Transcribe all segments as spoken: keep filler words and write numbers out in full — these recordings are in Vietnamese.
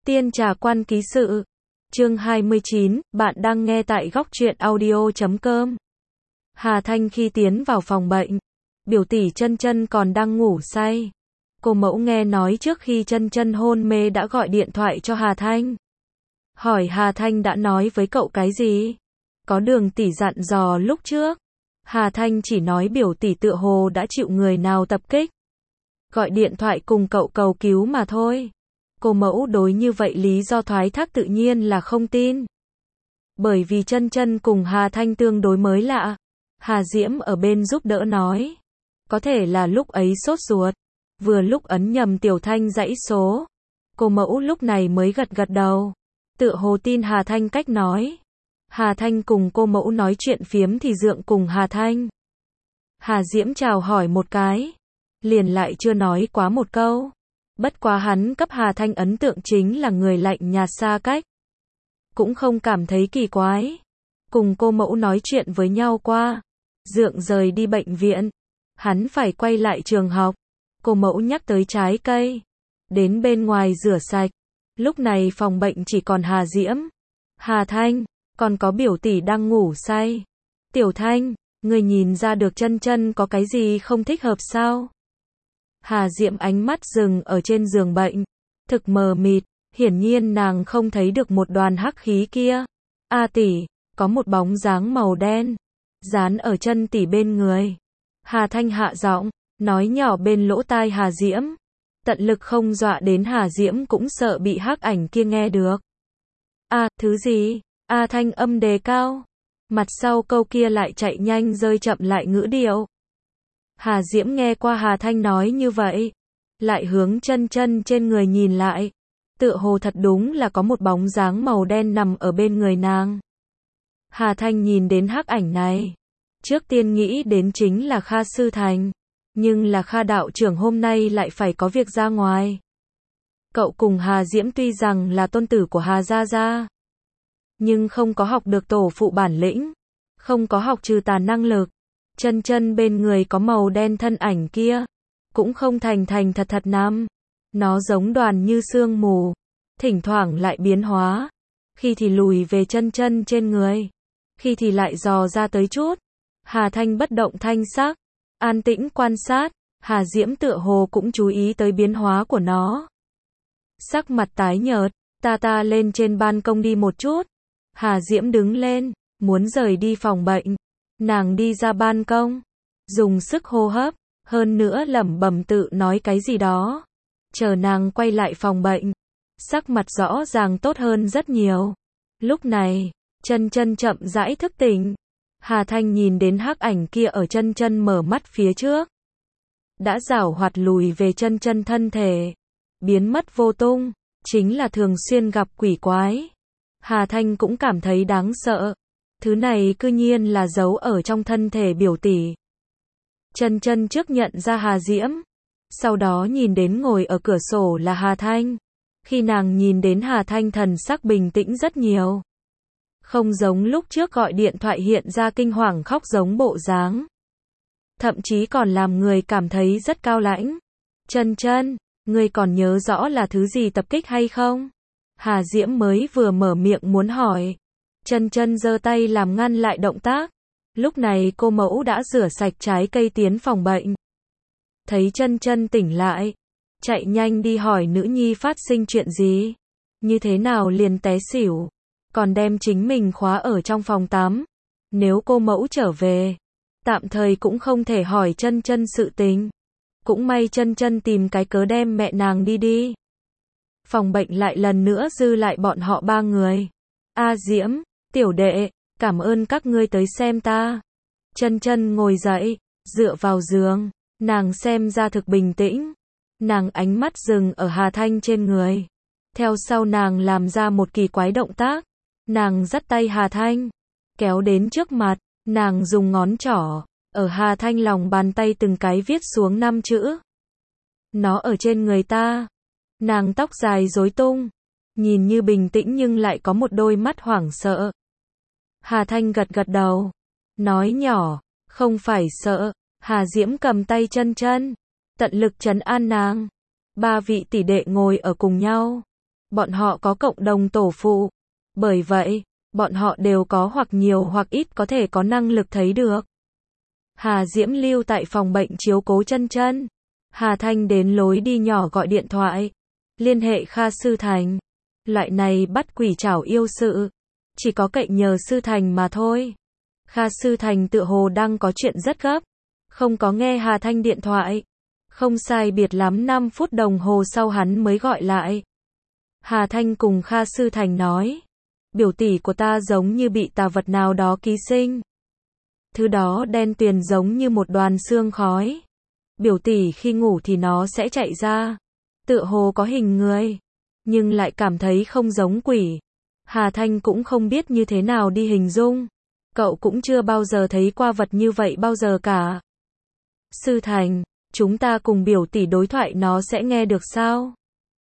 Tiên trà quan ký sự. Chương hai mươi chín, bạn đang nghe tại góc truyện audio chấm com. Hà Thanh khi tiến vào phòng bệnh, biểu tỷ Chân Chân còn đang ngủ say. Cô mẫu nghe nói trước khi Chân Chân hôn mê đã gọi điện thoại cho Hà Thanh. Hỏi Hà Thanh đã nói với cậu cái gì? Có Đường tỷ dặn dò lúc trước. Hà Thanh chỉ nói biểu tỷ tựa hồ đã chịu người nào tập kích. Gọi điện thoại cùng cậu cầu cứu mà thôi. Cô mẫu đối như vậy lý do thoái thác tự nhiên là không tin. Bởi vì Chân Chân cùng Hà Thanh tương đối mới lạ. Hà Diễm ở bên giúp đỡ nói. Có thể là lúc ấy sốt ruột. Vừa lúc ấn nhầm Tiểu Thanh dãy số. Cô mẫu lúc này mới gật gật đầu. Tựa hồ tin Hà Thanh cách nói. Hà Thanh cùng cô mẫu nói chuyện phiếm thì dượng cùng Hà Thanh. Hà Diễm chào hỏi một cái. Liền lại chưa nói quá một câu. Bất quá hắn cấp Hà Thanh ấn tượng chính là người lạnh nhạt xa cách. Cũng không cảm thấy kỳ quái. Cùng cô mẫu nói chuyện với nhau qua. Dượng rời đi bệnh viện. Hắn phải quay lại trường học. Cô mẫu nhắc tới trái cây. Đến bên ngoài rửa sạch. Lúc này phòng bệnh chỉ còn Hà Diễm, Hà Thanh, còn có biểu tỷ đang ngủ say. Tiểu Thanh, người nhìn ra được Chân Chân có cái gì không thích hợp sao? Hà Diễm ánh mắt dừng ở trên giường bệnh, thực mờ mịt, hiển nhiên nàng không thấy được một đoàn hắc khí kia. A tỷ, có một bóng dáng màu đen, dán ở Chân tỷ bên người. Hà Thanh hạ giọng, nói nhỏ bên lỗ tai Hà Diễm. Tận lực không dọa đến Hà Diễm cũng sợ bị hắc ảnh kia nghe được. A, à, thứ gì? A Thanh âm đề cao. Mặt sau câu kia lại chạy nhanh rơi chậm lại ngữ điệu. Hà Diễm nghe qua Hà Thanh nói như vậy. Lại hướng Chân Chân trên người nhìn lại. Tựa hồ thật đúng là có một bóng dáng màu đen nằm ở bên người nàng. Hà Thanh nhìn đến hắc ảnh này. Trước tiên nghĩ đến chính là Kha Sư Thành. Nhưng là Kha đạo trưởng hôm nay lại phải có việc ra ngoài. Cậu cùng Hà Diễm tuy rằng là tôn tử của Hà Gia Gia. Nhưng không có học được tổ phụ bản lĩnh. Không có học trừ tà năng lực. Chân Chân bên người có màu đen thân ảnh kia. Cũng không thành thành thật thật nằm. Nó giống đoàn như sương mù. Thỉnh thoảng lại biến hóa. Khi thì lùi về Chân Chân trên người. Khi thì lại dò ra tới chút. Hà Thanh bất động thanh sắc. An tĩnh quan sát, Hà Diễm tựa hồ cũng chú ý tới biến hóa của nó. Sắc mặt tái nhợt, ta ta lên trên ban công đi một chút. Hà Diễm đứng lên, muốn rời đi phòng bệnh. Nàng đi ra ban công, dùng sức hô hấp, hơn nữa lẩm bẩm tự nói cái gì đó. Chờ nàng quay lại phòng bệnh, sắc mặt rõ ràng tốt hơn rất nhiều. Lúc này, Chân Chân chậm rãi thức tỉnh. Hà Thanh nhìn đến hắc ảnh kia ở Chân Chân mở mắt phía trước. Đã giảo hoạt lùi về Chân Chân thân thể. Biến mất vô tung. Chính là thường xuyên gặp quỷ quái. Hà Thanh cũng cảm thấy đáng sợ. Thứ này cư nhiên là giấu ở trong thân thể biểu tỷ. Chân Chân trước nhận ra Hà Diễm. Sau đó nhìn đến ngồi ở cửa sổ là Hà Thanh. Khi nàng nhìn đến Hà Thanh thần sắc bình tĩnh rất nhiều. Không giống lúc trước gọi điện thoại hiện ra kinh hoàng khóc giống bộ dáng. Thậm chí còn làm người cảm thấy rất cao lãnh. Chân Chân, ngươi còn nhớ rõ là thứ gì tập kích hay không? Hà Diễm mới vừa mở miệng muốn hỏi. Chân Chân giơ tay làm ngăn lại động tác. Lúc này cô mẫu đã rửa sạch trái cây tiến phòng bệnh. Thấy Chân Chân tỉnh lại. Chạy nhanh đi hỏi nữ nhi phát sinh chuyện gì. Như thế nào liền té xỉu. Còn đem chính mình khóa ở trong phòng tắm. Nếu cô mẫu trở về, tạm thời cũng không thể hỏi Chân Chân sự tình. Cũng may Chân Chân tìm cái cớ đem mẹ nàng đi đi. Phòng bệnh lại lần nữa dư lại bọn họ ba người. A Diễm, tiểu đệ, cảm ơn các ngươi tới xem ta. Chân Chân ngồi dậy, dựa vào giường, nàng xem ra thực bình tĩnh. Nàng ánh mắt dừng ở Hà Thanh trên người. Theo sau nàng làm ra một kỳ quái động tác. Nàng dắt tay Hà Thanh, kéo đến trước mặt, nàng dùng ngón trỏ, ở Hà Thanh lòng bàn tay từng cái viết xuống năm chữ. Nó ở trên người ta. Nàng tóc dài rối tung, nhìn như bình tĩnh nhưng lại có một đôi mắt hoảng sợ. Hà Thanh gật gật đầu, nói nhỏ, không phải sợ. Hà Diễm cầm tay Chân Chân, tận lực trấn an nàng. Ba vị tỷ đệ ngồi ở cùng nhau. bọn họ có cộng đồng tổ phụ. Bởi vậy, bọn họ đều có hoặc nhiều hoặc ít có thể có năng lực thấy được. Hà Diễm lưu tại phòng bệnh chiếu cố Chân Chân. Hà Thanh đến lối đi nhỏ gọi điện thoại, liên hệ Kha Sư Thành. Loại này bắt quỷ chảo yêu sự, chỉ có cậy nhờ Sư Thành mà thôi. Kha Sư Thành tựa hồ đang có chuyện rất gấp, không có nghe Hà Thanh điện thoại. Không sai biệt lắm năm phút đồng hồ sau hắn mới gọi lại. Hà Thanh cùng Kha Sư Thành nói, biểu tỷ của ta giống như bị tà vật nào đó ký sinh. Thứ đó đen tuyền giống như một đoàn sương khói. Biểu tỷ khi ngủ thì nó sẽ chạy ra, tựa hồ có hình người, nhưng lại cảm thấy không giống quỷ. Hà Thanh cũng không biết như thế nào đi hình dung. Cậu cũng chưa bao giờ thấy qua vật như vậy bao giờ cả. Sư Thành, chúng ta cùng biểu tỷ đối thoại nó sẽ nghe được sao?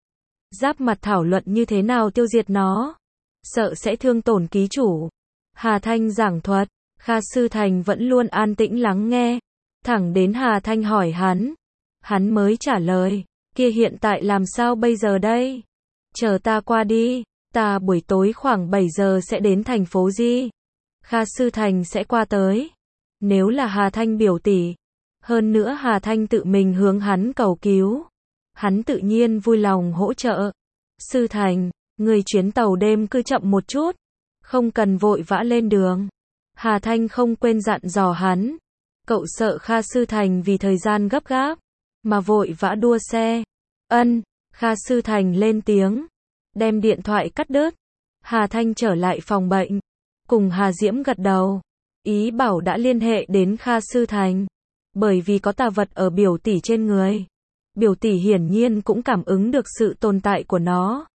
Giáp mặt thảo luận như thế nào tiêu diệt nó? Sợ sẽ thương tổn ký chủ. Hà Thanh giảng thuật, Kha Sư Thành vẫn luôn an tĩnh lắng nghe. Thẳng đến Hà Thanh hỏi hắn. Hắn mới trả lời, kia hiện tại làm sao bây giờ đây? Chờ ta qua đi, ta buổi tối khoảng bảy giờ sẽ đến thành phố Di. Kha Sư Thành sẽ qua tới. Nếu là Hà Thanh biểu tỷ, hơn nữa Hà Thanh tự mình hướng hắn cầu cứu, hắn tự nhiên vui lòng hỗ trợ. Sư Thành, người chuyến tàu đêm cứ chậm một chút, không cần vội vã lên đường. Hà Thanh không quên dặn dò hắn. Cậu sợ Kha Sư Thành vì thời gian gấp gáp mà vội vã đua xe. Ân, Kha Sư Thành lên tiếng, đem điện thoại cắt đứt. Hà Thanh trở lại phòng bệnh, cùng Hà Diễm gật đầu, ý bảo đã liên hệ đến Kha Sư Thành, bởi vì có tà vật ở biểu tỷ trên người. Biểu tỷ hiển nhiên cũng cảm ứng được sự tồn tại của nó.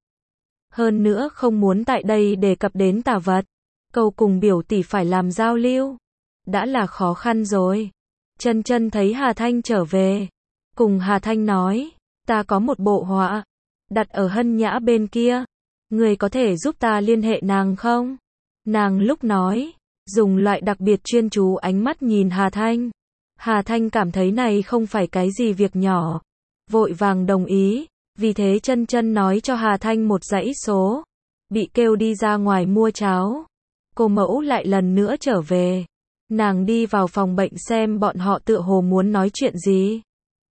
Hơn nữa không muốn tại đây đề cập đến tà vật. Câu cùng biểu tỷ phải làm giao lưu đã là khó khăn rồi. Chân Chân thấy Hà Thanh trở về, cùng Hà Thanh nói, ta có một bộ họa, đặt ở Hân Nhã bên kia. Người có thể giúp ta liên hệ nàng không? Nàng lúc nói, dùng loại đặc biệt chuyên chú ánh mắt nhìn Hà Thanh. Hà Thanh cảm thấy này không phải cái gì việc nhỏ, vội vàng đồng ý. Vì thế Chân Chân nói cho Hà Thanh một dãy số, bị kêu đi ra ngoài mua cháo. Cô mẫu lại lần nữa trở về. Nàng đi vào phòng bệnh xem bọn họ tựa hồ muốn nói chuyện gì.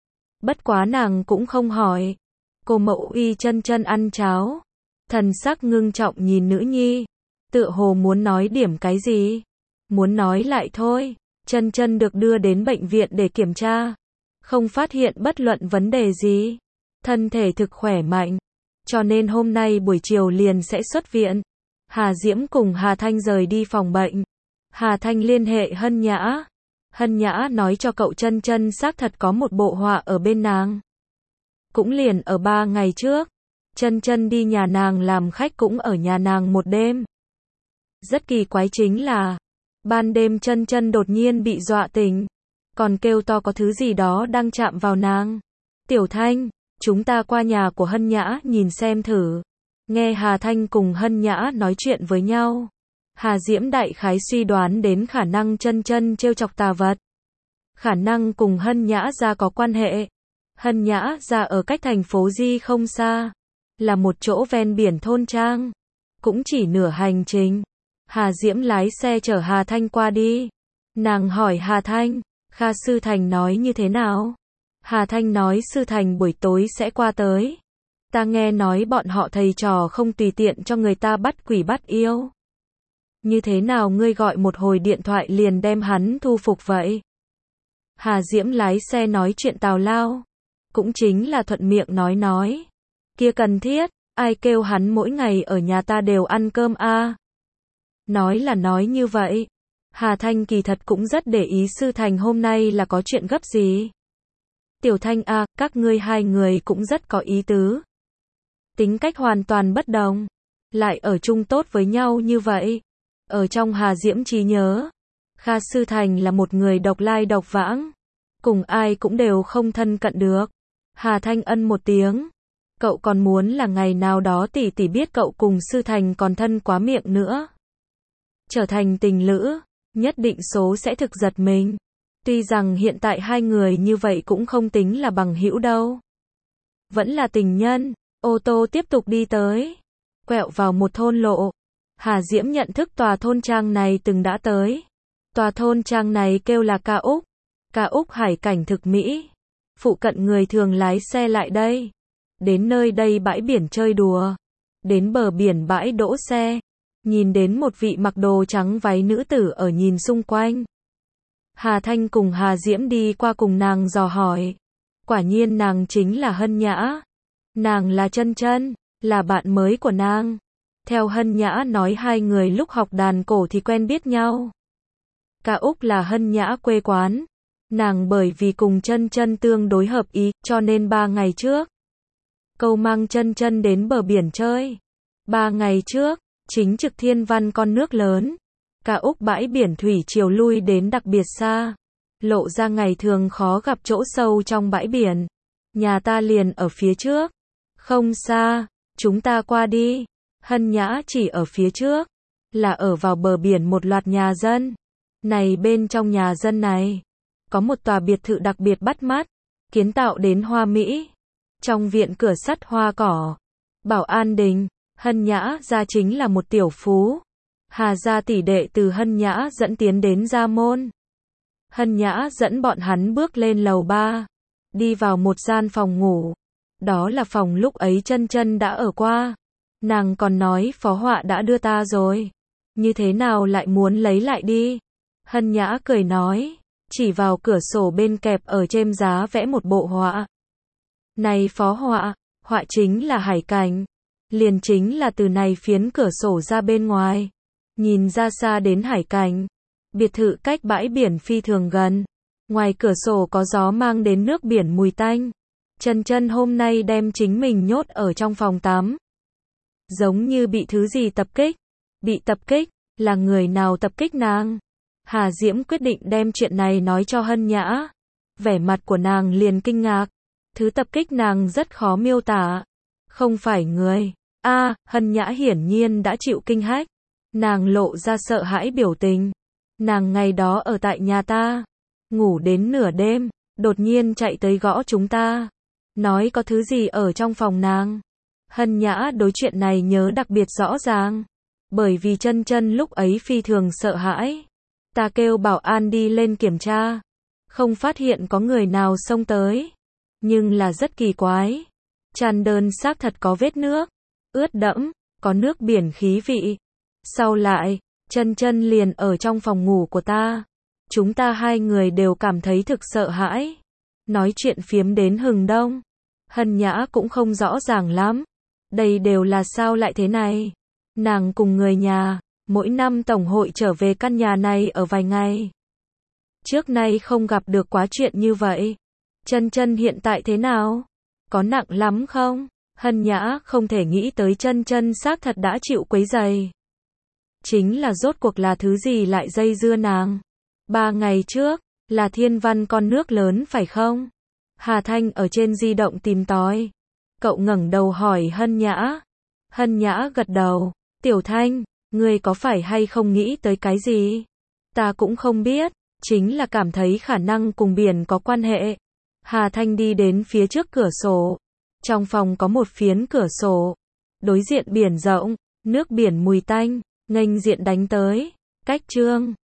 Bất quá nàng cũng không hỏi. Cô mẫu y Chân Chân ăn cháo, thần sắc ngưng trọng nhìn nữ nhi, tựa hồ muốn nói điểm cái gì. Muốn nói lại thôi. Chân Chân được đưa đến bệnh viện để kiểm tra, không phát hiện bất luận vấn đề gì, thân thể thực khỏe mạnh, cho nên hôm nay buổi chiều liền sẽ xuất viện. Hà Diễm cùng Hà Thanh rời đi phòng bệnh. Hà Thanh liên hệ Hân Nhã. Hân Nhã nói cho cậu Chân Chân xác thật có một bộ họa ở bên nàng. Cũng liền ở ba ngày trước, Chân Chân đi nhà nàng làm khách cũng ở nhà nàng một đêm. Rất kỳ quái chính là, ban đêm Chân Chân đột nhiên bị dọa tỉnh, còn kêu to có thứ gì đó đang chạm vào nàng. Tiểu Thanh, chúng ta qua nhà của Hân Nhã nhìn xem thử. Nghe Hà Thanh cùng Hân Nhã nói chuyện với nhau, Hà Diễm đại khái suy đoán đến khả năng Chân Chân trêu chọc tà vật. Khả năng cùng Hân Nhã gia có quan hệ. Hân Nhã gia ở cách thành phố Di không xa, là một chỗ ven biển thôn trang, cũng chỉ nửa hành trình. Hà Diễm lái xe chở Hà Thanh qua đi. Nàng hỏi Hà Thanh, Kha Sư Thành nói như thế nào? Hà Thanh nói Sư Thành buổi tối sẽ qua tới. Ta nghe nói bọn họ thầy trò không tùy tiện cho người ta bắt quỷ bắt yêu. Như thế nào ngươi gọi một hồi điện thoại liền đem hắn thu phục vậy? Hà Diễm lái xe nói chuyện tào lao, cũng chính là thuận miệng nói nói. Kia cần thiết, ai kêu hắn mỗi ngày ở nhà ta đều ăn cơm a? À? Nói là nói như vậy. Hà Thanh kỳ thật cũng rất để ý Sư Thành hôm nay là có chuyện gấp gì. Tiểu Thanh a, à, các ngươi hai người cũng rất có ý tứ. Tính cách hoàn toàn bất đồng, lại ở chung tốt với nhau như vậy. Ở trong Hà Diễm trí nhớ, Kha Sư Thành là một người độc lai độc vãng, cùng ai cũng đều không thân cận được. Hà Thanh ân một tiếng. Cậu còn muốn là ngày nào đó tỷ tỷ biết cậu cùng Sư Thành còn thân quá miệng nữa, trở thành tình lữ, nhất định số sẽ thực giật mình. Tuy rằng hiện tại hai người như vậy cũng không tính là bằng hữu đâu, vẫn là tình nhân. Ô tô tiếp tục đi tới, quẹo vào một thôn lộ. Hà Diễm nhận thức tòa thôn trang này từng đã tới. Tòa thôn trang này kêu là Ca Úc. Ca Úc hải cảnh thực mỹ. Phụ cận người thường lái xe lại đây. Đến nơi đây bãi biển chơi đùa. Đến bờ biển bãi đỗ xe. Nhìn đến một vị mặc đồ trắng váy nữ tử ở nhìn xung quanh. Hà Thanh cùng Hà Diễm đi qua cùng nàng dò hỏi. Quả nhiên nàng chính là Hân Nhã. Nàng là Chân Chân, là bạn mới của nàng. Theo Hân Nhã nói hai người lúc học đàn cổ thì quen biết nhau. Ca Úc là Hân Nhã quê quán. Nàng bởi vì cùng Chân Chân tương đối hợp ý, cho nên ba ngày trước, Câu mang Chân Chân đến bờ biển chơi. Ba ngày trước, chính trực thiên văn con nước lớn. Ca Úc bãi biển thủy triều lui đến đặc biệt xa. Lộ ra ngày thường khó gặp chỗ sâu trong bãi biển. Nhà ta liền ở phía trước. Không xa, chúng ta qua đi. Hân Nhã chỉ ở phía trước. Là ở vào bờ biển một loạt nhà dân. Này bên trong nhà dân này, có một tòa biệt thự đặc biệt bắt mắt. Kiến tạo đến hoa mỹ. Trong viện cửa sắt hoa cỏ. Bảo an đình. Hân Nhã gia chính là một tiểu phú. Hà gia tỷ đệ từ Hân Nhã dẫn tiến đến gia môn. Hân Nhã dẫn bọn hắn bước lên lầu ba. Đi vào một gian phòng ngủ. Đó là phòng lúc ấy Chân Chân đã ở qua. Nàng còn nói phó họa đã đưa ta rồi. Như thế nào lại muốn lấy lại đi? Hân Nhã cười nói. Chỉ vào cửa sổ bên kẹp ở trên giá vẽ một bộ họa. Này phó họa, họa chính là hải cảnh. Liền chính là từ này phiến cửa sổ ra bên ngoài. Nhìn ra xa đến hải cảnh. Biệt thự cách bãi biển phi thường gần. Ngoài cửa sổ có gió mang đến nước biển mùi tanh. Chân Chân hôm nay đem chính mình nhốt ở trong phòng tắm. Giống như bị thứ gì tập kích. Bị tập kích, là người nào tập kích nàng? Hà Diễm quyết định đem chuyện này nói cho Hân Nhã. Vẻ mặt của nàng liền kinh ngạc. Thứ tập kích nàng rất khó miêu tả. Không phải người. A, à, Hân Nhã hiển nhiên đã chịu kinh hách. Nàng lộ ra sợ hãi biểu tình. Nàng ngày đó ở tại nhà ta. Ngủ đến nửa đêm, đột nhiên chạy tới gõ chúng ta. Nói có thứ gì ở trong phòng nàng. Hân Nhã đối chuyện này nhớ đặc biệt rõ ràng. Bởi vì Chân Chân lúc ấy phi thường sợ hãi. Ta kêu bảo an đi lên kiểm tra. Không phát hiện có người nào xông tới. Nhưng là rất kỳ quái. Chăn đơn xác thật có vết nước. Ướt đẫm, có nước biển khí vị. Sau lại, Chân Chân liền ở trong phòng ngủ của ta. Chúng ta hai người đều cảm thấy thực sợ hãi. Nói chuyện phiếm đến hừng đông. Hân Nhã cũng không rõ ràng lắm. Đây đều là sao lại thế này? Nàng cùng người nhà, mỗi năm tổng hội trở về căn nhà này ở vài ngày. Trước nay không gặp được quá chuyện như vậy. Chân Chân hiện tại thế nào? Có nặng lắm không? Hân Nhã không thể nghĩ tới Chân Chân xác thật đã chịu quấy rầy. Chính là rốt cuộc là thứ gì lại dây dưa nàng. Ba ngày trước, là thiên văn con nước lớn phải không? Hà Thanh ở trên di động tìm tòi. Cậu ngẩng đầu hỏi Hân Nhã. Hân Nhã gật đầu. Tiểu Thanh, ngươi có phải hay không nghĩ tới cái gì? Ta cũng không biết, chính là cảm thấy khả năng cùng biển có quan hệ. Hà Thanh đi đến phía trước cửa sổ. Trong phòng có một phiến cửa sổ. Đối diện biển rộng, nước biển mùi tanh, nghênh diện đánh tới. Cách chương